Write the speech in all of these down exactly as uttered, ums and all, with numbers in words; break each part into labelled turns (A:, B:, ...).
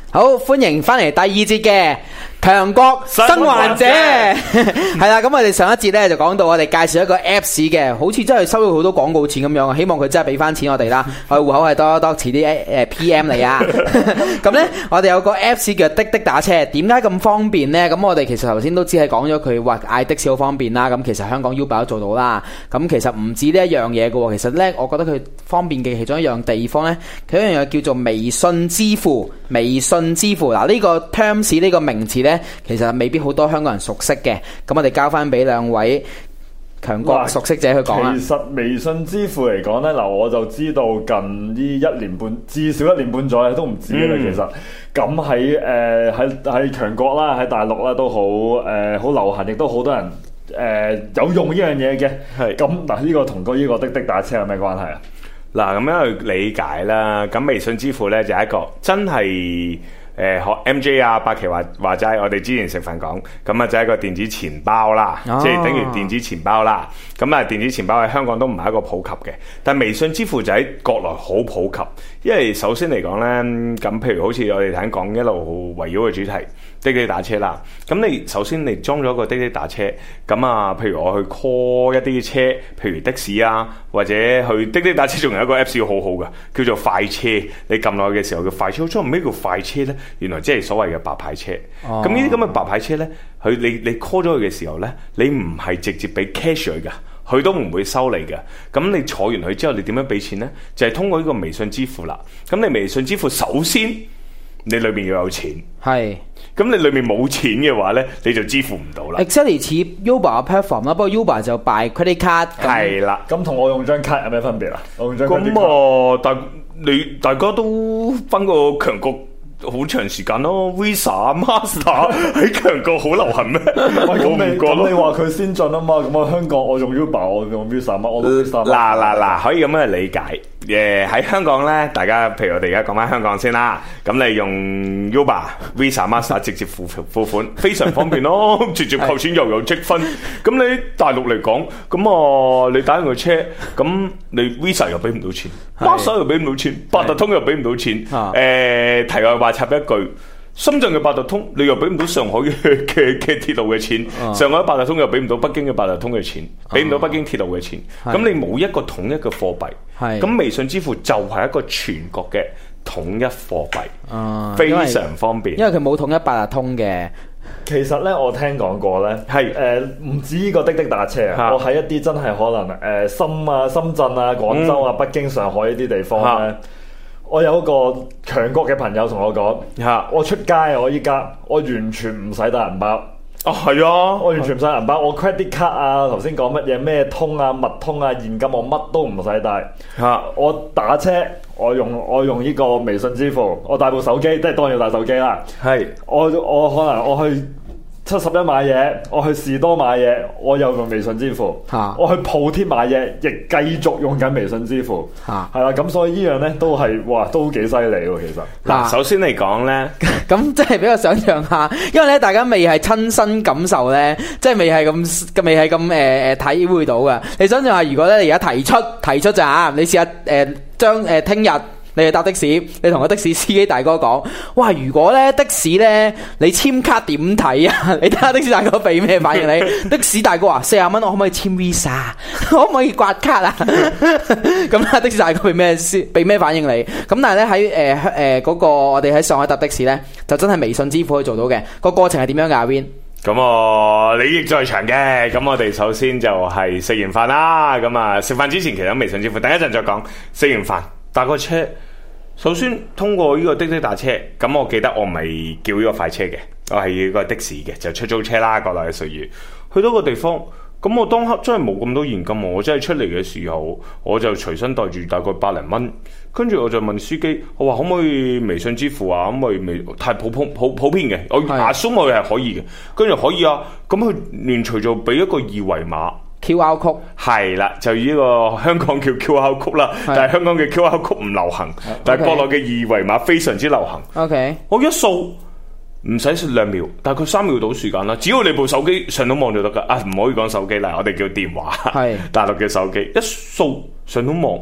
A: 好，歡迎翻嚟第二節嘅強國生還者，係啦，咁我哋上一節咧就講到我哋介紹一個 Apps 嘅，好似真係收咗好多廣告錢咁樣，希望佢真係俾翻錢我哋啦，我哋戶口係多多，遲啲誒 P M 嚟啊。咁咧，我哋有個 Apps 叫滴滴打車，點解咁方便咧？咁我哋其實頭先都只係講咗佢話嗌的士好方便啦，咁其實香港 Uber 都做到啦。咁其實唔止呢一樣嘢嘅喎，其實咧，我覺得佢方便嘅其中一樣地方咧，佢一樣嘢叫做微信支付，微信支付嗱呢個 terms 呢個名詞咧，其實未必好多香港人熟悉嘅，咁我哋交翻俾兩位強國熟悉者去講啦。
B: 其實微信支付嚟講咧，嗱我就知道近呢一年半，至少一年半載都唔止嘅啦。嗯、其實咁喺誒喺喺強國啦，喺大陸啦都好誒好流行，亦都好多人誒、呃、有用呢樣嘢嘅。係咁嗱，呢個同個呢個滴滴打車有咩關係啊？
C: 嗱咁樣去理解啦。咁微信支付咧就係一個真係。誒、呃、學 M J 啊，百奇話話齋，我哋之前食飯講，咁啊就係一個電子錢包啦，哦、即係等於電子錢包啦。咁啊電子錢包喺香港都唔係一個普及嘅，但係微信支付就喺國內好普及。因為首先嚟講咧，咁譬如好似我哋睇講一路圍繞嘅主題，滴滴打車啦。咁你首先你裝咗個滴滴打車，咁啊譬如我去 call 一啲車，譬如的士啊，或者去滴滴打車，仲有一個 Apps 好好嘅，叫做快車。你撳落去嘅時候叫快車，我裝咩叫快車咧？原來即係所謂嘅白牌車，咁呢啲咁嘅白牌車呢，佢你你 call 咗佢嘅時候呢，你唔係直接俾 cash 佢噶，佢都唔會收你嘅。咁你坐完佢之後，你點樣俾錢呢？就係、是、通過呢個微信支付啦。咁你微信支付首先你裏面要有錢，係是，咁你裏面冇錢嘅話呢，你就支付唔到啦。
A: Exactly 似 Uber 嘅 platform 啦，不過 Uber 就 by credit card。
C: 係啦，
B: 咁同我用張卡有咩分別啊？我用張
C: 咁啊，大你大家都分個強國。好長時間咯 ，Visa、Master 喺強國好流行咩？
B: 我唔覺得。咁你話佢先進啊嘛？咁我香港我用 Uber， 我用 Visa 乜？我都 Visa。
C: 嗱嗱嗱，可以咁樣去理解。誒喺香港咧，大家譬如我哋而家講翻香港先啦。咁你用 Uber、Visa、Master 直接付付款，非常方便咯，直接扣錢又有積分。咁你大陸嚟講，咁啊你打完個車，咁你 Visa 又俾唔到錢 ，Master 又俾唔到錢，八達通又俾唔到錢。誒題外話插一句。深圳嘅八達通，你又俾唔到上海嘅嘅嘅鐵路嘅錢，啊、上海八達通又俾唔到北京嘅八達通嘅錢，俾唔、啊、到北京鐵路嘅錢，咁是你冇一個統一嘅貨幣，咁是微信支付就係一個全國嘅統一貨幣，啊、非常方便。
A: 因為佢冇統一八達通嘅。
B: 其實咧，我聽講過咧，係誒唔止呢個滴滴打車啊，我喺一啲真係可能誒、呃、深啊、深圳啊、廣州啊、嗯、北京、上海呢啲地方咧。我有一個強國嘅朋友同我講，
C: 嚇，
B: 我出街啊，我依家我完全唔使帶銀包。
C: 哦，係啊，
B: 我完全唔使銀包，我 credit card 啊，頭先講乜嘢咩通啊、密通啊、現金我乜都唔使帶。嚇，我打車，我用我用呢個微信支付，我帶部手機，即係當然要帶手機啦。係，我我可能我去七十一買嘢，我去士多買嘢，我又用微信支付。嚇，我去鋪貼買嘢，亦繼續用緊微信支付。嚇，係啦，咁所以呢樣咧都係哇，都幾犀利喎，其實。
C: 嗱，首先嚟講咧，
A: 咁即係俾我想象下，因為咧大家未係親身感受咧，即係未係咁，未係咁誒誒體會到嘅。你想象下，如果咧你而家提出提出咋，你試下誒將誒聽日。你去搭的士，你同個的士司機大哥講，哇！如果咧的士咧，你簽卡點睇啊？你睇下的士大哥俾咩反應你？的士大哥話四十蚊，我可唔可以簽 Visa？ 可唔可以刮卡啊？咁啊，的士大哥俾咩先？俾咩反應你？咁但係咧喺誒誒嗰個我哋喺上海搭的士咧，就真係微信支付可以做到嘅。個過程係點樣㗎？阿 Win？
C: 咁啊，利益在場嘅。咁我哋首先就係食完飯啦。咁啊，食飯之前其實微信支付，等一陣再講。食完飯搭個車。首先通過呢個滴滴打車，咁我記得我唔係叫呢個快車嘅，我係要個的士嘅，就出租車啦，國內嘅術語。去到個地方，咁我當刻真係冇咁多現金，我真係出嚟嘅時候，我就隨身帶住大概百零蚊，跟住我就問司機，我話可唔可以微信支付啊？咁咪微太普普普普遍嘅，我 assume 佢係可以嘅，跟住可以啊，咁佢連隨就俾一個二維碼。
A: Q R code
C: 係啦，就以呢個香港叫 Q R code 啦，但係香港嘅 Q R code 唔流行，是但係國內嘅二維碼非常之流行。OK，我一掃唔使兩秒，大概三秒到時間啦。只要你部手機上到網就得噶，啊唔可以講手機啦，我哋叫電話，係大陸嘅手機，一掃上到網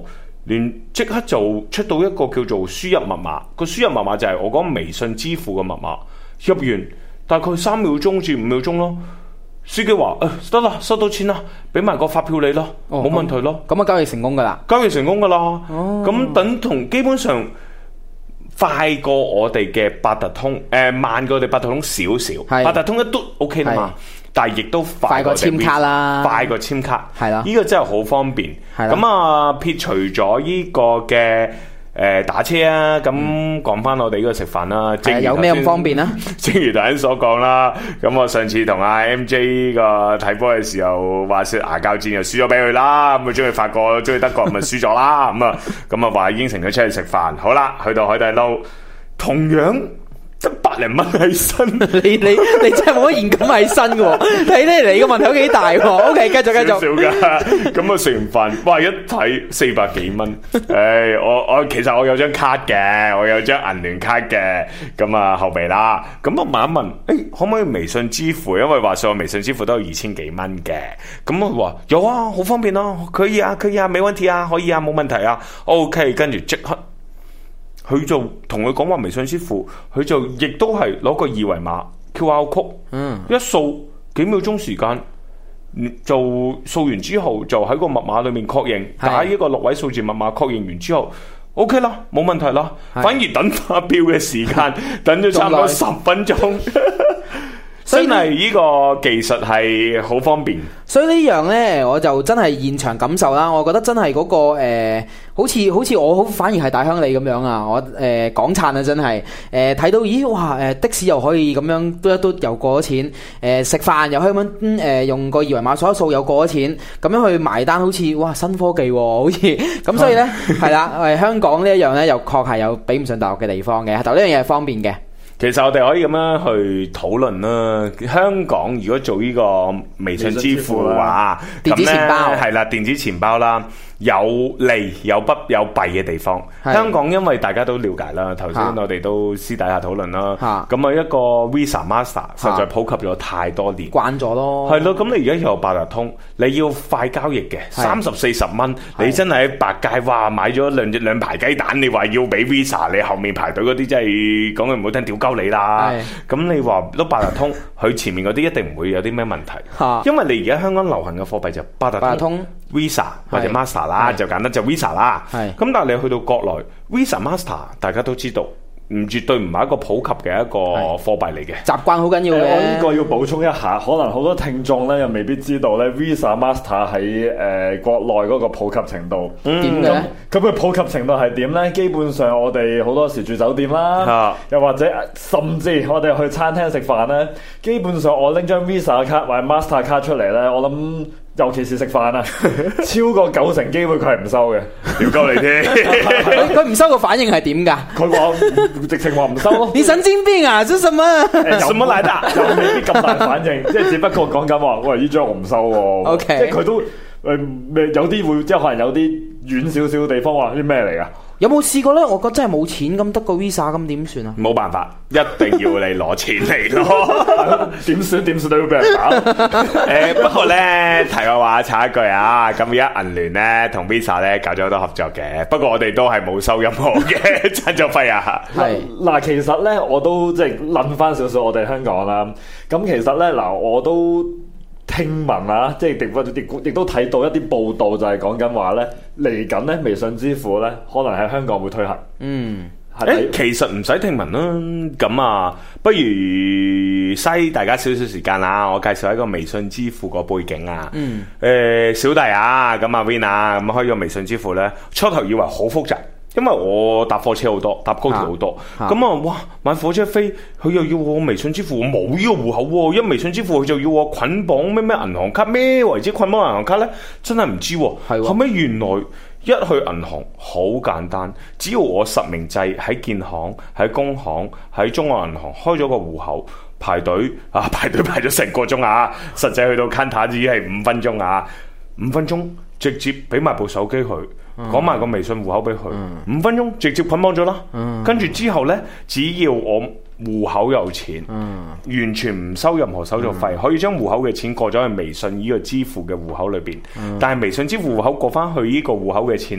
C: 連即刻就出到一個叫做輸入密碼，個輸入密碼就係我講微信支付嘅密碼，入完大概三秒鐘至五秒鐘咯。司機話誒得啦，收到錢啦，俾埋個發票你咯，冇、哦、問題咯。
A: 咁啊交易成功噶啦，
C: 交易成功噶啦。咁、
A: 哦、
C: 等同基本上快過我哋嘅八達通，誒、呃、慢過我哋八達通少少。八達通一嘟 OK 啦嘛。但係亦都快過
A: 簽卡啦，
C: 快過簽卡，
A: 係啦，
C: 呢個真係好方便。咁啊，撇除咗呢個嘅誒、呃、打車啊，咁講翻我哋呢個食飯啦，
A: 係有咩咁方便啊？
C: 正如頭先所講啦，咁我上次同阿 M J 個睇波嘅時候，話說牙膠戰又輸咗俾佢啦，咁佢中意法國，中意德國咪輸咗啦，咁啊，咁啊話應承佢出去食飯，好啦，去到海底撈，同樣。得百零蚊起身，
A: 你你你真係冇乜現金起身嘅，睇咧你個問題都幾大喎。O K， 繼續繼續。
C: 少少噶，咁啊食完飯，哇一睇四百幾蚊，誒、哎、我我其實我有張卡嘅，我有張銀聯卡嘅，咁啊後備啦，咁我問一問，誒、哎、可唔可以微信支付？因為話說我微信支付都有二千幾蚊嘅，咁我話有啊，好方便啊，可以啊，可以啊，冇問題啊，可以啊，冇問題啊 ，O K， 跟住即刻。佢就同佢講話微信支付，佢就亦都係攞個二維碼 Q R code，嗯，一掃幾秒鐘時間，就掃完之後就喺個密碼裏面確認，打一個六位數字密碼確認完之後 ，OK 啦，冇問題啦，反而等發票嘅時間等咗差唔多十分鐘。真係呢個技術係好方便，
A: 所以呢樣呢，我就真係現場感受啦。我覺得真係嗰、那個誒、呃，好似好似我好反而係大鄉里咁樣啊！我誒、呃、港燦啊，真係誒睇到咦哇誒、呃、的士又可以咁樣嘟一嘟又過咗錢，誒、呃、食飯又可以咁樣誒用個二維碼掃一掃又過咗錢，咁樣去埋單好似哇新科技喎、哦，好似咁所以呢，係啦，誒香港呢一樣呢，又確係有比唔上大陸嘅地方嘅，但呢樣嘢係方便嘅。
C: 其實我哋可以咁樣去討論啦。香港如果做呢個微信支付嘅話，
A: 電子錢包
C: 係啦，電子錢包啦，有利有不有弊嘅地方。香港因為大家都了解啦，頭先我哋都私底下討論啦。咁啊一個 Visa Master 實在普及咗太多年，
A: 慣咗咯。
C: 係咯，咁你而家有八達通，你要快交易嘅，三十四十蚊，你真係喺百佳哇買咗兩隻兩排雞蛋，你話要俾 Visa，你後面排隊嗰啲真係講句唔好聽，屌鳩你啦。咁你話碌八達通，佢前面嗰啲一定唔會有啲咩問題，因為你而家香港流行嘅貨幣就八達通、Visa 或者 Master 啦，就簡單就 Visa 啦。咁但係你去到國內 Visa Master， 大家都知道。唔絕對唔係一個普及嘅一個貨幣嚟嘅，
A: 習慣好緊要嘅。
B: 我呢個要補充一下，可能好多聽眾咧又未必知道咧 Visa Master 喺誒、呃、國內嗰個普及程度點嘅。咁佢普及程度係點咧？基本上我哋好多時住酒店啦，啊、又或者甚至我哋去餐廳食飯咧，基本上我拎張 Visa 卡或者 Master 卡出嚟咧，我諗。尤其是食飯啊，超過九成機會佢係唔收嘅，
C: 屌鳩你添。
A: 佢唔收個反應係點㗎？
B: 佢話直情話唔收咯。
A: 你神經病啊！這什麼？
C: 什麼來的？
B: 又未必咁大反應，即係只不過講緊話，喂，呢張我唔收喎。
A: O K，
B: 即係佢都誒、呃，有啲會即係可能有啲遠少少嘅地方話啲咩嚟㗎？
A: 有冇試過咧？我覺得真係冇錢咁，得個 Visa 咁點算啊？
C: 冇辦法，一定要你攞錢嚟咯。
B: 點算點算都要俾人打。
C: 誒、欸，不過咧，題外話插一句啊，咁而家銀聯咧同 Visa 咧搞咗好多合作嘅，不過我哋都係冇收任何嘅贊助費啊。
B: 係嗱，其實咧我都即係諗翻少少我哋香港啦。咁其實咧嗱，我都。聽聞啊，即係亦都睇到一啲報道，就係講緊話咧，嚟緊咧微信支付咧，可能喺香港會推行。嗯，
C: 誒、欸，其實唔使聽聞啦，咁啊，不如嘥大家少少時間啦，我介紹一個微信支付個背景啊。嗯。誒、呃，小弟啊，咁啊 Win 啊，咁開咗微信支付咧，初頭以為好複雜。因為我搭火車好多，搭高鐵好多，咁啊，哇！買火車飛，佢又要我微信支付，我冇呢個戶口喎，一微信支付佢就要我捆綁咩咩銀行卡，咩為之捆綁銀行卡咧？真係唔知喎。係後尾原來一去銀行好簡單，只要我實名制喺建行、喺工行、喺中國銀行開咗個戶口，排隊啊，排隊排咗成個鐘啊，實際去到 counter 只係五分鐘啊，五分鐘直接俾埋部手機佢。講埋個微信戶口俾佢，嗯、五分鐘直接捆綁咗啦。嗯、跟住之後呢，只要我戶口有錢，嗯、完全唔收任何手續費，嗯、可以將戶口嘅錢過咗去微信呢個支付嘅戶口裏邊。嗯、但係微信支付戶口過翻去呢個戶口嘅錢呢，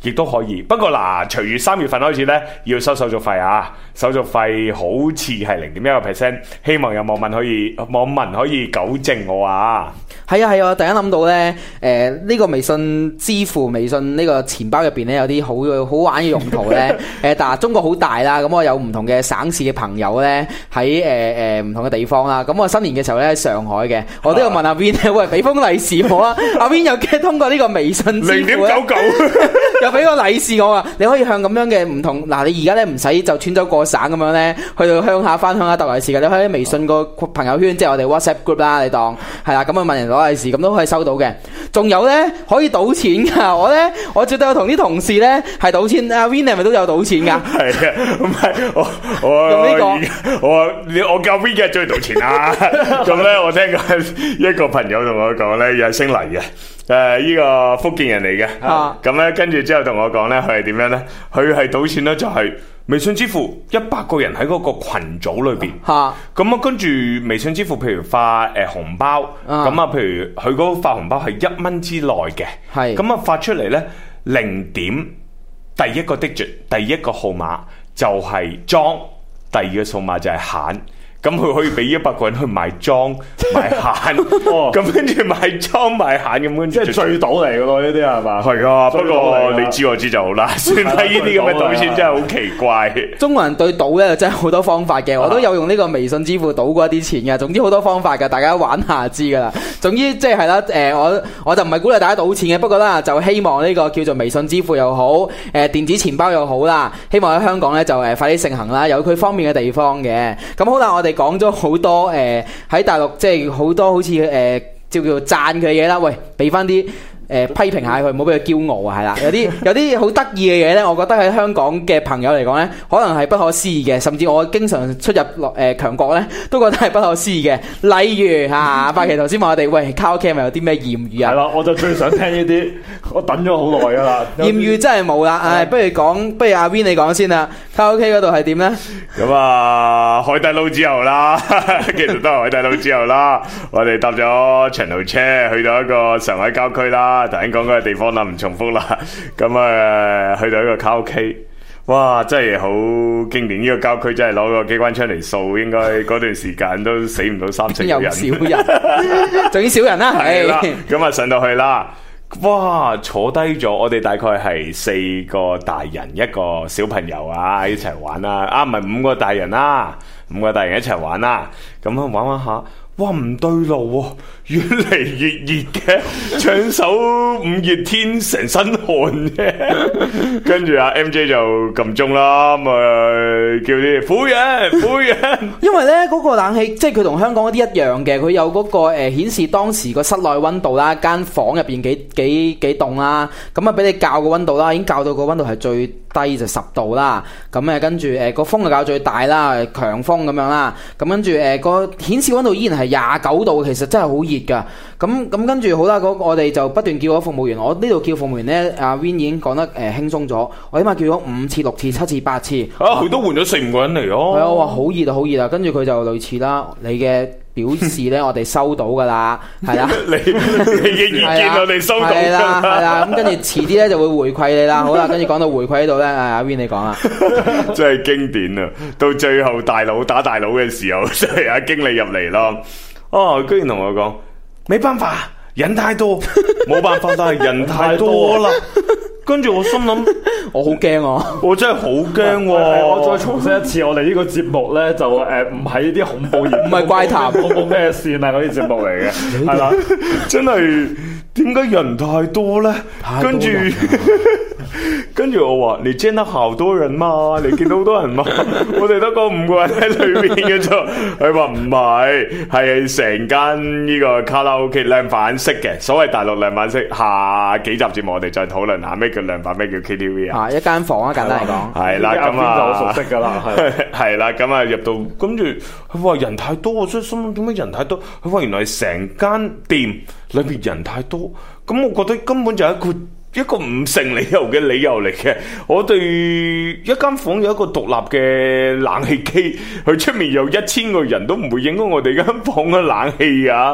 C: 亦都可以。不過嗱，隨住三月份開始咧，要收手續費啊，手續費好似係零點一個 percent， 希望有網民可以網民可以糾正我啊。
A: 係啊係啊，突然間諗到咧，誒、呃、呢、這個微信支付、微信呢個錢包入邊咧有啲好好玩嘅用途咧。誒，但係中國好大啦，咁我有唔同嘅省市嘅朋友咧喺誒誒唔同嘅地方啦。咁我新年嘅時候咧喺上海嘅，我都有問阿 Win 咧，喂，俾封利是我啊！阿 Win 又通過呢個微信支付零點九九，又俾個利是我啊！你可以向咁樣嘅唔同嗱，你而家咧唔使就穿州過省咁樣咧，去到鄉下翻鄉下逗利是嘅，你可以喺微信個朋友圈，即係我哋 WhatsApp group 啦，你當係啦，咁啊問人攞利是，咁都可以收到嘅。仲有咧可以賭錢㗎，我咧我絕對有同啲同事咧係賭錢，阿 Win 係咪都有賭錢㗎？
C: 係啊，唔係我我
A: 用呢個
C: 我我教 Win 嘅中意賭錢啊！咁咧我聽過一個朋友同我講咧，又係姓黎嘅。誒，依、呃這個福建人嚟嘅，咁咧、啊、跟住之後同我講咧，佢係點樣咧？佢係賭錢咧，就係微信支付一百個人喺嗰個群組裏邊，咁啊跟住微信支付，譬如發誒、呃、紅包，咁啊譬如佢嗰個發紅包係一蚊之內嘅，咁啊發出嚟咧零點第一個 digit 第一個號碼就係裝，第二個數碼就係閒。咁佢可以俾一百個人去買裝買閒，咁跟住買裝買閒咁樣，即係最賭嚟嘅咯，呢啲係嘛？係啊，不過你知我知就好啦。算係呢啲咁嘅賭錢真係好奇怪。
A: 中國人對賭咧真係好多方法嘅，我都有用呢個微信支付賭過一啲錢嘅。總之好多方法嘅，大家玩下知噶啦。總之即係係啦，誒、呃、我我就唔係鼓勵大家賭錢嘅，不過啦就希望呢個叫做微信支付又好，誒、呃、電子錢包又好啦，希望喺香港咧就誒快啲盛行啦，有佢方便嘅地方嘅。咁好啦，我哋講咗好多誒喺、呃、大陸即係好多好似誒叫叫做讚佢嘅嘢啦，喂，俾翻啲誒批評下佢，唔好俾佢驕傲啊，係啦，有啲有啲好得意嘅嘢咧，我覺得喺香港嘅朋友嚟講咧，可能係不可思議嘅，甚至我經常出入落誒強國咧，都覺得係不可思議嘅。例如嚇，百祺頭先問我哋，喂，卡拉 OK 係咪有啲咩豔遇啊？
B: 係啦，我就最想聽呢啲，我等咗好耐噶啦。
A: 豔遇真係冇啦，唉，不如講，不如阿 Win 你講先啦，卡拉 OK 嗰度係點咧？
C: 咁啊，海底撈之後啦，其實都係海底撈之後啦，我哋搭咗長途車去到一個上海郊區啦。頭先講嗰個地方啦，唔重複啦。咁啊，去到一個卡拉 OK，哇，真係好經典！呢、這個郊區真係攞個機關槍嚟掃，應該嗰段時間都死唔到三四個人。有少人，仲要少人啦。係啦，咁啊上到去啦，哇，坐低咗，我哋大概係四個大人一個小朋友啊，一齊玩啦。啊，唔係五個大人啦，五個大人一齊玩啦。咁啊玩玩下。哇，唔對路喎，越嚟越熱嘅，搶手五月天成身汗嘅，跟住阿 M J 就撳鐘啦，咁啊叫啲服務員，服務員。因為咧嗰、那個冷氣，即係佢同香港嗰啲一樣嘅，佢有嗰、那個誒顯、呃、示當時個室內溫度啦，間房入邊幾幾幾凍啦，咁啊俾你校個溫度啦，已經校到個溫度係最低就十度啦，咁誒跟住誒個風就校最大啦，強風咁樣啦，咁跟住誒個顯示溫度依然係廿九度，其實真係好熱噶。咁咁跟住好啦，我哋就不斷叫咗服務員，我呢度叫服務員咧，阿 Win 已經講得誒輕鬆咗，我起碼叫咗五次、六次、七次、八次。啊，佢都換咗四五個人嚟咯。係啊，哇，好熱啊，好熱啊！跟住佢就類似啦，你嘅表示咧，我哋收到噶啦，係啦。你你嘅意見我哋收到。係啦，係啦。咁跟住遲啲咧就會回饋你啦。好啦，跟住講到回饋呢度咧，阿 Win 你講啦。真係經典啊！到最後大佬打大佬嘅時候，即係阿經理入嚟咯。哦，居然同我講，沒辦法，人太多，冇辦法，但係人太多啦。跟住我心諗，我好驚啊！我真係好驚。
B: 我再重申一次，我哋呢個節目咧就誒唔係呢啲恐怖嘢，唔係怪談，冇冇咩線啊嗰啲節目嚟嘅，係啦，
C: 真係點解人太多咧？跟住。跟住我話：你見到好多人嘛？你見到好多人嘛？我哋得個五個人喺裏邊嘅啫。佢話唔係，係成間呢個卡拉 OK 量販式嘅。所謂大陸量販式，下幾集節目我哋再討論下咩叫量販，咩叫 K T V 啊？一間房啊，簡單嚟講。係啦，咁啊，就好熟悉噶啦。係啦，咁啊入到，跟住佢話人太多，我真係心諗點解人太多？佢話原來係成間店裏邊人太多，咁我覺得根本就係一個。一個唔成理由嘅理由嚟嘅，我哋一間房有一個獨立嘅冷氣機，佢出面有一千個人都唔會影響我哋間房嘅冷氣啊！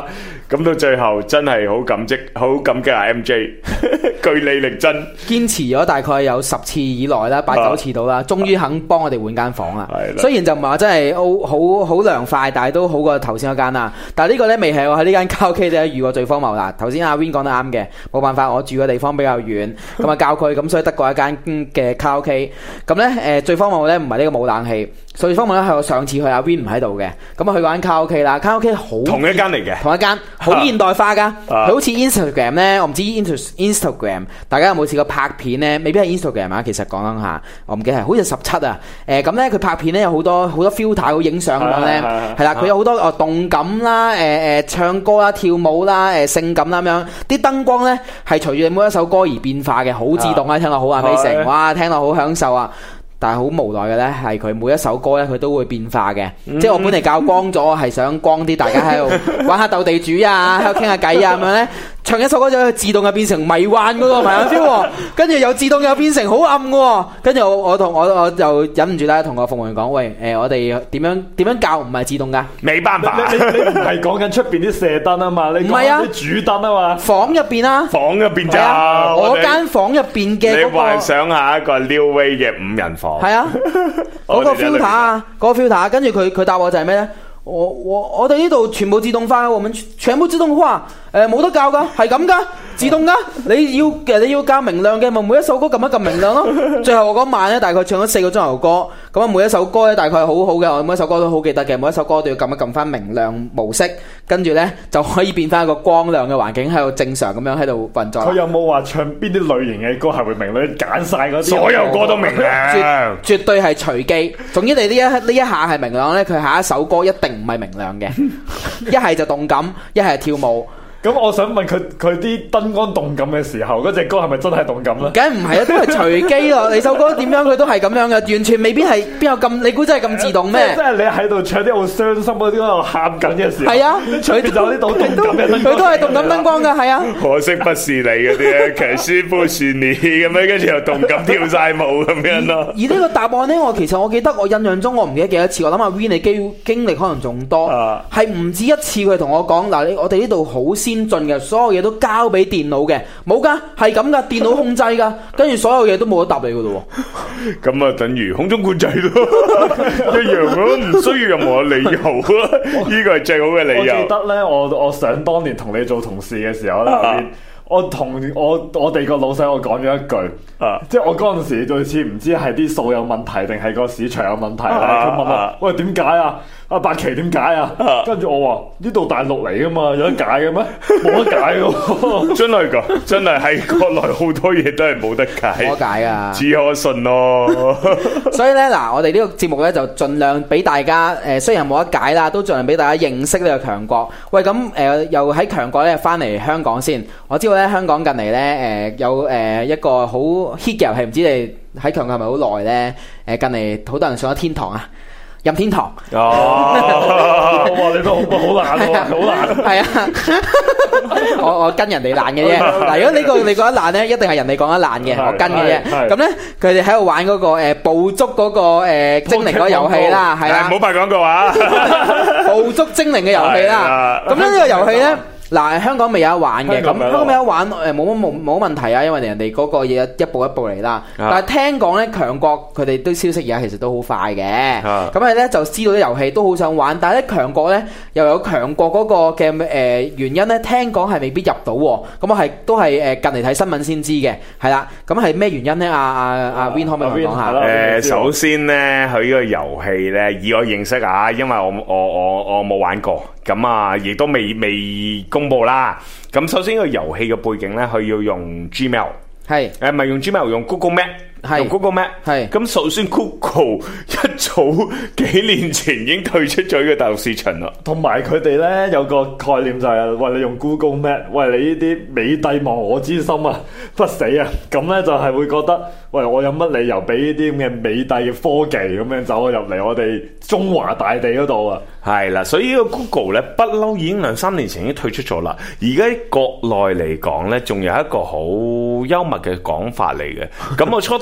C: 咁到最後真係好感激，好感激阿 M J， 據理力爭，
A: 堅持咗大概有十次以內啦，八九次到啦，終於肯幫我哋換間房啦。雖然就唔係話真係好好好涼快，但係都好過頭先嗰間啦。但係呢個咧未係我喺呢間卡拉 OK 咧遇過最荒謬啦。頭先阿 Win 講得啱嘅，冇辦法，我住嘅地方比較遠，咁啊郊區，咁所以得過一間嘅卡拉 OK。咁咧誒最荒謬咧唔係呢個冇冷氣，最荒謬咧係我上次去阿 Win 唔喺度嘅，咁啊去嗰間卡拉 OK 啦，卡拉 OK 好
C: 同一間嚟嘅，
A: 同一間好現代化噶，佢、啊、好似 Instagram 咧，我唔知 Instagram 大家有冇試過拍片咧？未必係 Instagram 啊，其實講緊下，我唔記得係好似十七啊。誒咁咧佢拍片咧有好多好多 filter 好影相咁樣咧，係啦，佢有好多哦動感啦，誒、呃、誒唱歌啦、跳舞啦、誒、呃、性感啦咁樣，啲燈光咧係隨住你每一首歌而變化嘅，好自動啊，聽落好 amazing，哇，聽落好享受啊！但係好無奈嘅咧，係佢每一首歌咧，佢都會變化嘅。嗯、即係我本嚟教光咗，係想光啲，大家喺度玩下鬥地主啊，喺度傾下偈啊咁樣咧。唱一首歌就會自動又變成迷幻嗰個迷幻 feel， 跟住又自動又變成好暗嘅。跟住我我同我我就忍唔住啦，同個服務員講：喂，誒、呃，我哋點樣點樣教唔係自動㗎？
C: 冇辦法，
B: 你你你唔係講緊出邊啲射燈啊嘛？你講緊啲主燈啊嘛？房入邊啊？
C: 房入邊咋？
A: 啊、我間房入邊嘅。
C: 你幻想下一個 New Way 嘅五人房。
A: 係啊，嗰個 filter 啊，嗰個 filter，跟住佢佢答我就係咩咧？我我我哋呢度全部自動化，我們全部自動化，誒、呃、冇得教噶，係咁噶，自動噶。你要嘅你要教明亮嘅，咪每一首歌撳一撳明亮咯。最後我嗰晚咧，大概唱咗四個鐘頭歌，咁啊每一首歌咧大概係好好嘅，我每一首歌都好記得嘅，每一首歌都要撳一撳翻明亮模式，跟住咧就可以變翻一個光亮嘅環境喺度正常咁樣喺度運作。
B: 佢有冇話唱邊啲類型嘅歌係會明亮？揀晒嗰啲，
C: 所有歌都明亮，
A: 絕，絕對係隨機。總之你呢一呢一下係明亮咧，佢下一首歌一定唔係明亮嘅，一係就動感，一係跳舞。
B: 咁我想問佢佢啲燈光動感嘅時候，嗰隻歌係咪真係動感咧？
A: 梗唔係啊，都係隨機咯。你首歌點樣佢都係咁樣嘅，完全未必係邊有咁。你估真係咁自動咩？
B: 即係你喺度唱啲好傷心嗰啲喺度喊緊嘅時候，
A: 係啊，
B: 佢就有啲動感嘅燈光，
A: 佢都係動感燈光噶，係啊。
C: 可惜不是你嗰啲，其實不是你咁樣，跟住又動感跳晒舞咁樣咯。而呢
A: 個答案咧，我其實我記得我印象中我唔記得幾多次，我諗阿 Win 你經經歷可能仲多，係唔止一次佢同我講嗱，你我哋呢度好先進嘅，所有嘢都交俾電腦嘅，冇噶，係咁噶，電腦控制噶，跟住所有嘢都冇得答你噶咯。
C: 咁啊，等於空中管制咯，一樣咯，唔需要任何理由啊。呢個係最好嘅理由。
B: 我記得咧，我我想當年同你做同事嘅時候咧，啊、我同我我哋個老細我講咗一句，啊、即係我嗰陣時類似唔知係啲數有問題定係個市場有問題咧。佢、啊、問我：啊、喂，點解啊？阿八奇點解啊？跟住我話呢度大陸嚟噶嘛，有得解嘅咩？冇得解嘅，
C: 真係噶，真係喺國內好多嘢都係冇得解，
A: 冇得解啊，
C: 只可信咯。
A: 所以咧，嗱，我哋呢個節目咧就盡量俾大家，誒、呃，雖然冇得解啦，都盡量俾大家認識呢個強國。喂，咁誒、呃，又喺強國咧翻嚟香港先。我知道咧，香港近嚟咧，誒、呃，有誒、呃、一個好 hit 嘅遊戲，唔知你喺強國係咪好耐咧？誒、呃，近嚟好多人上咗天堂啊！任天堂
B: 哦，哇！你都好好難喎，好難。係啊，
A: 我我跟人哋爛嘅啫。嗱，如果呢個你覺得爛咧，一定係人哋講得爛嘅，我跟嘅啫。咁咧，佢哋喺度玩嗰個誒捕捉嗰個誒精靈嗰個遊戲啦，係啦。
C: 唔好拍廣告啊！
A: 捕捉精靈嘅遊戲啦。咁咧呢個遊戲咧。嗱，香港未有得玩嘅，咁香港未有得玩，誒冇乜冇冇問題啊，因為人哋嗰個嘢一步一步嚟啦。啊、但係聽講咧，強國佢哋都消息而家其實都好快嘅，咁係咧就知道啲遊戲都好想玩，但係咧強國咧又有強國嗰個嘅誒、呃、原因咧，聽講係未必入到喎。咁我係都係誒近嚟睇新聞先知嘅，係啦。咁係咩原因咧？阿阿阿 Win 可唔可以講下？誒、
C: 呃，首先咧，佢呢個遊戲咧，以我認識啊，因為我我我我冇玩過。咁啊，亦都未未公布啦。咁首先個遊戲嘅背景咧，佢要用 Gmail， 係誒唔係用 Gmail， 用 Google Map， 用 Google Map。係咁，首先 Google 一早幾年前已經退出咗呢個大陸市場啦。
B: 同埋佢哋咧有個概念就係，喂，你用 Google Map， 喂，你呢啲美帝亡我之心啊，不死啊，咁咧就係會覺得，喂，我有乜理由俾呢啲咁嘅美帝嘅科技咁樣走入嚟我哋中華大地嗰度啊？
C: 係啦，所以呢個 Google 咧不嬲已經兩三年前已經退出咗啦。而家國內嚟講咧，仲有一個好幽默嘅講法嚟嘅。咁我初頭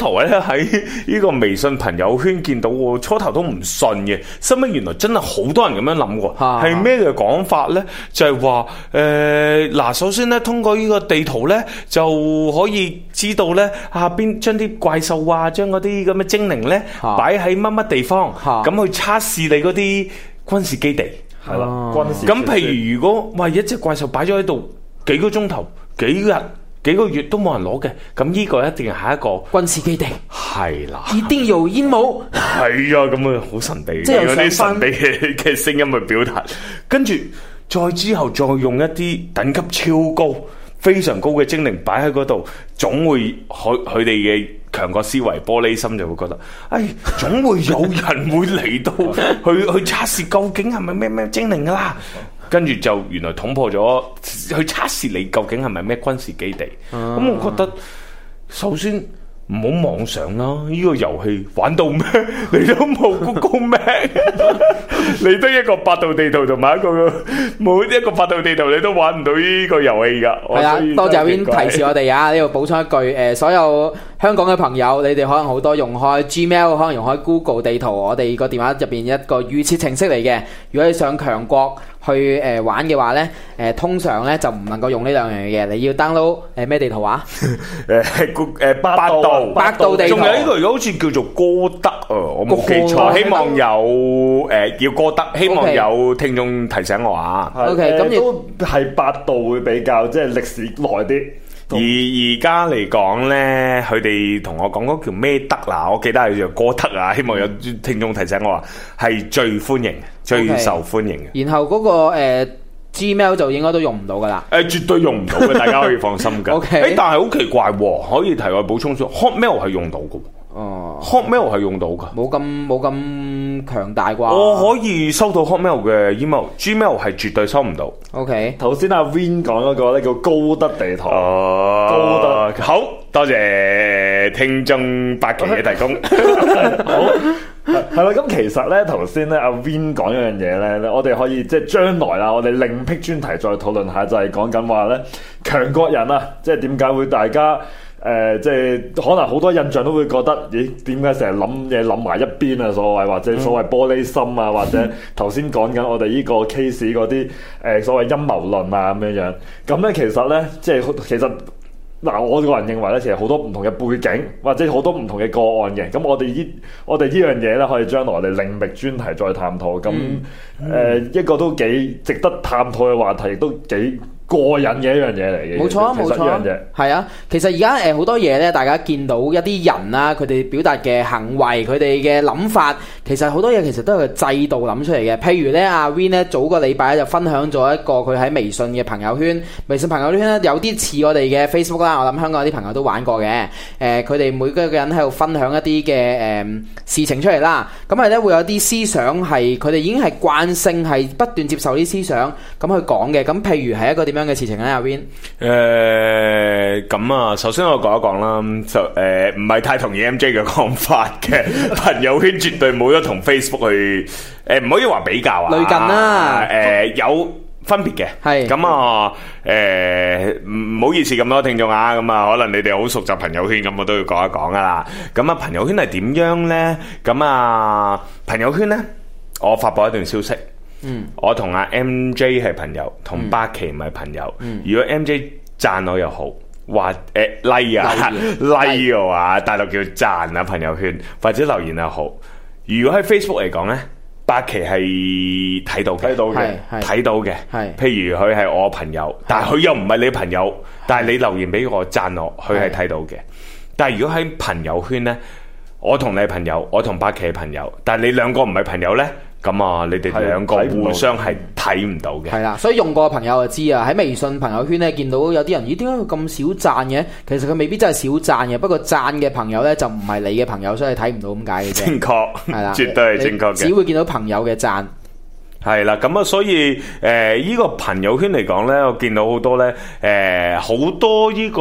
C: 頭咧喺呢個微信朋友圈見到，我初頭都唔信嘅，收尾原來真係好多人咁樣諗喎。係咩嘅講法咧？就係話誒嗱，首先咧通過呢個地圖咧就可以知道咧下邊將啲怪獸啊，將嗰啲咁嘅精靈咧擺喺乜乜地方，咁去測試你嗰啲軍事基地。
B: 係啦，軍事。
C: 咁譬如如果喂一隻怪獸擺咗喺度幾個鐘頭、幾日、幾個月都冇人攞嘅，咁呢個一定係一個
A: 軍事基地。
C: 係啦，
A: 一定有陰謀。係
C: 啊，咁啊好神秘，即係有啲神秘嘅嘅聲音去表達。跟住再之後再用一啲等級超高、非常高嘅精靈擺喺嗰度，總會佢佢哋嘅強國思維、玻璃心就會覺得，哎，總會有人會嚟到去去測試究竟係咪咩咩精靈噶啦。跟住就原來捅破咗去測試你究竟係咪咩軍事基地。咁、啊、我覺得首先唔好妄想啦，呢、這個遊戲玩到咩？你都冇 Google Map， 你得一個百度地圖同埋一個冇一個百度地圖，你都玩唔到呢個遊戲噶。
A: 係啊，多謝阿 Win 提示我哋啊！呢度補充一句，誒、呃，所有香港嘅朋友，你哋可能好多用開 Gmail， 可能用開 Google 地圖，我哋個電話入邊一個預設程式嚟嘅。如果你上強國去誒、呃、玩嘅話咧，誒、呃、通常咧就唔能夠用呢兩樣嘢嘅，你要 download 誒咩地圖啊？誒
C: 誒百度
A: 百度地圖，
C: 仲有呢個好似叫做歌德啊，我冇記錯，希望有誒、呃、叫歌德，希望有聽眾提醒我啊。
A: OK，咁亦
B: 都係百度會比較即係歷史耐啲。
C: 而而家嚟講咧，佢哋同我講嗰叫咩德啦，我記得係叫歌德啊，希望有聽眾提醒我話係最歡迎、最受歡迎嘅。
A: 然後嗰、那個誒、呃、Gmail 就應該都用唔到噶啦。
C: 誒、呃，絕對用唔到嘅，大家可以放心㗎。
A: OK，
C: 誒，但係好奇怪喎，可以提外補充說 Hotmail 係用到嘅。哦 ，Hotmail 係用到㗎，
A: 冇咁冇咁強大啩。
C: 我可以收到 Hotmail 嘅 email，Gmail 係絕對收唔到。
A: OK，
B: 頭先阿 Win 講嗰個咧叫高德地圖。
C: 哦，高德好多謝聽眾八奇嘅提供。
B: 好。係啦，咁其實咧，頭先咧阿 Win 講一樣嘢咧，我哋可以即係將來啦，我哋另闢專題再討論下，就係講緊話咧，強國人啊，即係點解會大家誒、呃，即係可能好多印象都會覺得，咦，點解成日諗嘢諗埋一邊啊？所謂或者所謂玻璃心啊，嗯、或者頭先講緊我哋呢個 case 嗰啲誒所謂陰謀論啊咁樣樣，咁咧其實咧，即係其實。嗱，我個人認為咧，其實好多唔同嘅背景，或者好多唔同嘅個案嘅。咁我哋依我哋呢樣嘢咧，可以將來我哋另覓專題再探討。咁誒、嗯呃，一個都幾值得探討嘅話題，亦都幾過癮嘅一樣嘢嚟嘅。
A: 冇錯啊，冇錯啊，係啊。其實而家誒好多嘢咧，大家見到一啲人啦，佢哋表達嘅行為，佢哋嘅諗法，其實好多嘢其實都係個制度諗出嚟嘅。譬如咧，阿 Win 咧早個禮拜就分享咗一個佢喺微信嘅朋友圈，微信朋友圈咧有啲似我哋嘅 Facebook 啦。我諗香港有啲朋友都玩過嘅。誒、呃，佢哋每個人喺度分享一啲嘅誒事情出嚟啦。咁係咧會有啲思想係佢哋已經係慣性係不斷接受啲思想咁去講嘅。咁譬如係一個點樣嘅事情咧，阿 Win？誒，
C: 咁啊，首先我講一講啦，就誒唔係太同意 M J 嘅講法嘅，朋友圈絕對冇得同 Facebook 去誒，唔可以話比較啊，
A: 類近啦，
C: 誒有分別嘅，係咁啊，誒唔好意思咁多聽眾啊，咁啊，可能你哋好熟習朋友圈，咁我都要講一講噶啦。咁啊，朋友圈係點樣咧？咁啊，朋友圈咧，我發佈一段消息。嗯，我同阿 M J 係朋友，同巴奇唔係朋友。嗯，如果 M J 讚我又好，或誒、呃、like 啊 like 嘅話，大陸叫讚啊，朋友圈或者留言又好。如果喺 Facebook 嚟講咧，巴奇係睇到嘅，睇到嘅，睇到嘅。係，譬如佢係我朋友，但係佢又唔係你朋友，但係你留言俾我讚我，佢係睇到嘅。但係如果喺朋友圈咧，我同你係朋友，我同巴奇係朋友，但係你兩個唔係朋友咧。咁啊，你哋兩個互相係睇唔到嘅。係啦，
A: 所以用過嘅朋友就知啊。喺微信朋友圈咧，見到有啲人，咦，點解佢咁少讚嘅？其實佢未必真係少讚嘅，不過讚嘅朋友咧就唔係你嘅朋友，所以睇唔到咁解嘅啫。正確，係啦，絕對係正確嘅。只會見到朋友嘅讚。
C: 係啦，咁啊，所以誒，呢、呃這個朋友圈嚟講咧，我見到好多咧，誒、呃，好多呢個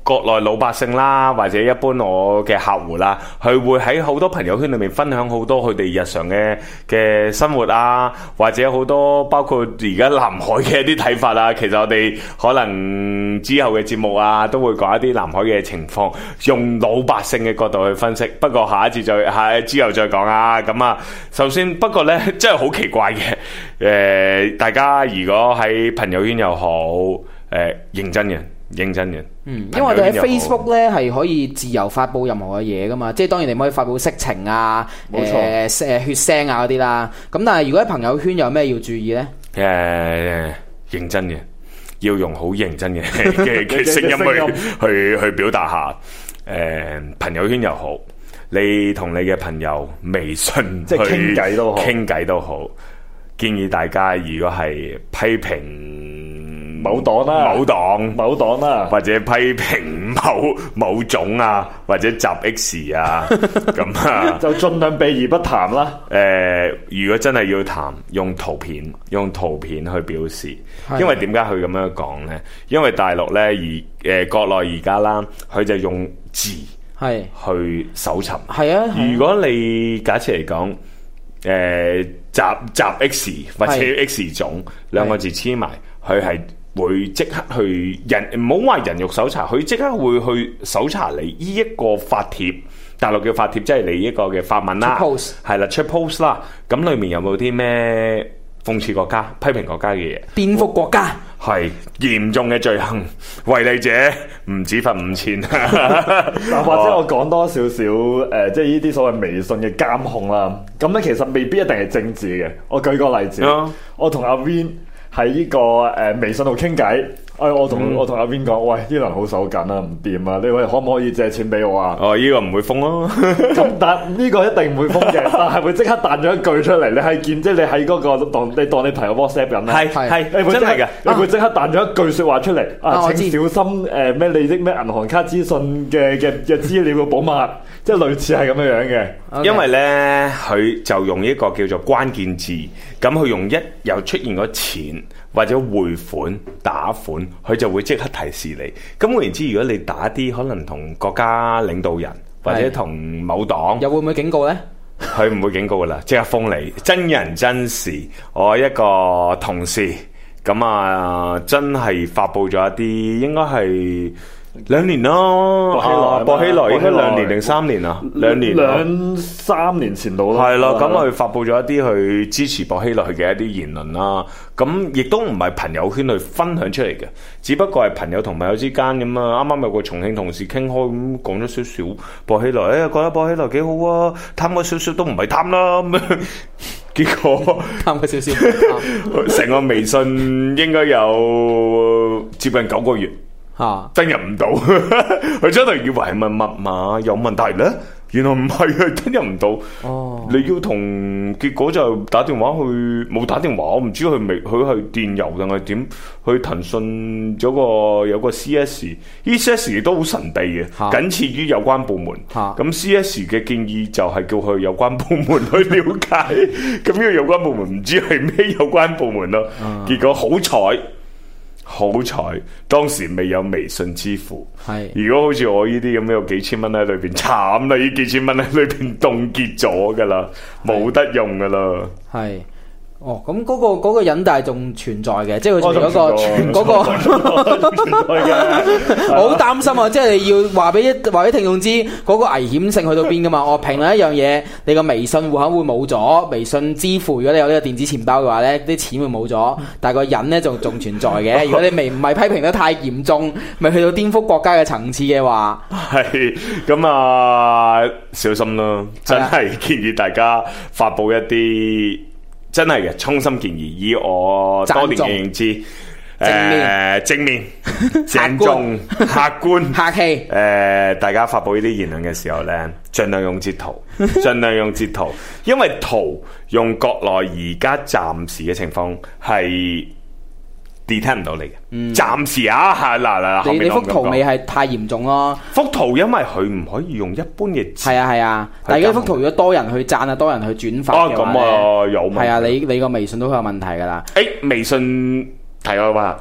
C: 國內老百姓啦，或者一般我嘅客戶啦，佢會喺好多朋友圈裏面分享好多佢哋日常嘅嘅生活啊，或者好多包括而家南海嘅一啲睇法啊。其實我哋可能之後嘅節目啊，都會講一啲南海嘅情況，用老百姓嘅角度去分析。不過下一次再下之後再講啊。咁啊，首先不過呢，真係好奇怪嘅。誒、呃，大家如果喺朋友圈又好，誒、呃，認真嘅。認真嘅，
A: 嗯，因為我哋喺 Facebook 咧係可以自由發布任何嘅嘢噶嘛，即係當然你唔可以發布色情啊，冇錯，誒、呃、血腥啊嗰啲啦。咁但係如果喺朋友圈有咩要注意咧？誒、
C: 呃，認真嘅，要用好認真嘅嘅嘅聲音去去去表達下。誒、呃，朋友圈又好，你同你嘅朋友微信
B: 即係傾偈都好，傾
C: 偈都好，建議大家如果係批評。
B: 某黨啦，
C: 某黨，
B: 某黨啦，
C: 或者批評某某種啊，或者集 X 啊，咁啊，
B: 就盡量避而不談啦。
C: 誒、呃，如果真係要談，用圖片，用圖片去表示。因為點解佢咁樣講呢？因為大陸呢，而誒、呃、國內而家啦，佢就用字係去搜尋。係啊，如果你假設嚟講，誒、呃、集集 X 或者 X 種兩個字黐埋，佢係。會即刻去人唔好話人肉搜查，佢即刻會去搜查你呢一個發帖，大陸嘅發帖即係你一個嘅發文啦，係啦 check post 啦，咁裏面有冇啲咩諷刺國家、批評國家嘅嘢？顛覆國家係嚴重嘅罪行，違例者唔止罰五千。
B: 嗱，或者我講多少少誒，即係呢啲所謂微信嘅監控啦。咁咧其實未必一定係政治嘅。我舉個例子，嗯、我同阿 Win。喺呢個誒微信度傾偈，哎我同、嗯、我同阿 Vin 講，喂呢輪好手緊啊，唔掂啊，你喂可唔可以借錢俾我啊？
C: 哦，呢、這個唔會封咯。
B: 咁但呢個一定唔會封嘅，但係會即刻彈咗一句出嚟。你係見即係你喺嗰、那個當你當你朋友 WhatsApp 緊咧，係係真係嘅，你會即刻彈咗一句説話出嚟啊！請小心誒咩你的咩銀行卡資訊嘅嘅嘅資料嘅保密，即係類似係咁樣樣嘅。
C: Okay. 因為咧佢就用一個叫做關鍵字，咁佢用一又出現咗錢。或者匯款打款，佢就會即刻提示你。咁換言之，如果你打啲可能同國家領導人或者同某黨，
A: 又會唔會警告呢？
C: 佢唔會警告噶啦，即刻封你。真人真事，我一個同事咁啊，真係發布咗一啲，應該係。兩年咯，薄熙來，薄熙來應該兩年定三年啊？兩年，
B: 兩三年前到啦。
C: 係啦，咁佢發布咗一啲去支持薄熙來嘅一啲言論啦。咁亦都唔係朋友圈去分享出嚟嘅，只不過係朋友同朋友之間咁啊。啱啱有個重慶同事傾開咁講咗少少薄熙來，哎呀覺得薄熙來幾好啊，貪嗰少少都唔係貪啦咁樣。結果
A: 貪嗰少少，
C: 成個微信應該有接近九個月。吓，登入唔到，佢真係以為係咪密碼有問題咧？原來唔係，佢登入唔到。哦，你要同，結果就打電話去，冇打電話，我唔知佢未，佢係電郵定係點？去騰訊咗個有個 C S，C S 亦都好神秘嘅，僅次於有關部門。咁 C S 嘅建議就係叫佢有關部門去了解，咁呢個有關部門唔知係咩有關部門咯。結果好彩。好彩當時未有微信支付，係如果好似我呢啲咁有幾千蚊喺裏邊，慘啦！呢幾千蚊喺裏邊凍結咗噶啦，冇得用噶啦。係
A: 哦，咁嗰、嗰個、嗰個人但係仲存在嘅，即係好似嗰個存嗰個存在嘅。我好擔心啊！即係你要話俾一話俾聽眾知嗰個危險性去到邊噶嘛？我評論一樣嘢，你個微信戶口會冇咗，微信支付如果你有呢個電子錢包嘅話咧，啲錢會冇咗，但係個人咧仲仲存在嘅。如果你未唔係批評得太嚴重，咪去到顛覆國家嘅層次嘅話，
C: 係咁啊，小心咯！真係建議大家發布一啲。真係嘅，衷心建議，以我多年嘅認知，正面、呃、正面、鄭重、客觀、
A: 客氣。誒、
C: 呃，大家發布呢啲言論嘅時候咧，盡量用截圖，盡量用截圖，因為圖用國內而家暫時嘅情況係 detect 唔到你嘅。嗯，暫時啊，係嗱嗱，
A: 你你幅圖未係太嚴重咯。
C: 幅圖因為佢唔可以用一般嘅字。
A: 係啊係啊，但係呢幅圖如果多人去讚啊，多人去轉發嘅話咧，
C: 啊咁啊有問題。
A: 係啊，你你個微信都有問題噶啦。
C: 誒，微信提我話，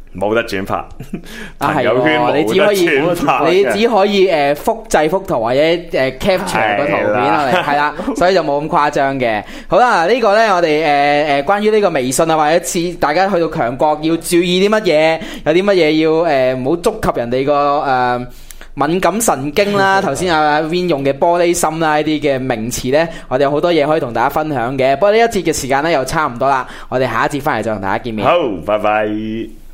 C: 冇得轉發，
A: 啊
C: 朋友圈冇得
A: 係喎你只可以
C: 轉發
A: 你只可以誒複製幅圖或者誒 capture 個圖片落嚟，係啦，所以就冇咁誇張嘅。好啦，呢個咧我哋誒誒關於呢個微信啊，或者似大家去到強國要注意啲乜嘢，有啲乜嘢要誒唔好觸及人哋個誒敏感神經啦。頭先阿 Win 用嘅玻璃心啦，呢啲嘅名詞咧，我哋有好多嘢可以同大家分享嘅。不過呢一節嘅時間咧又差唔多啦，我哋下一節翻嚟再同大家見面。
C: 好，拜拜。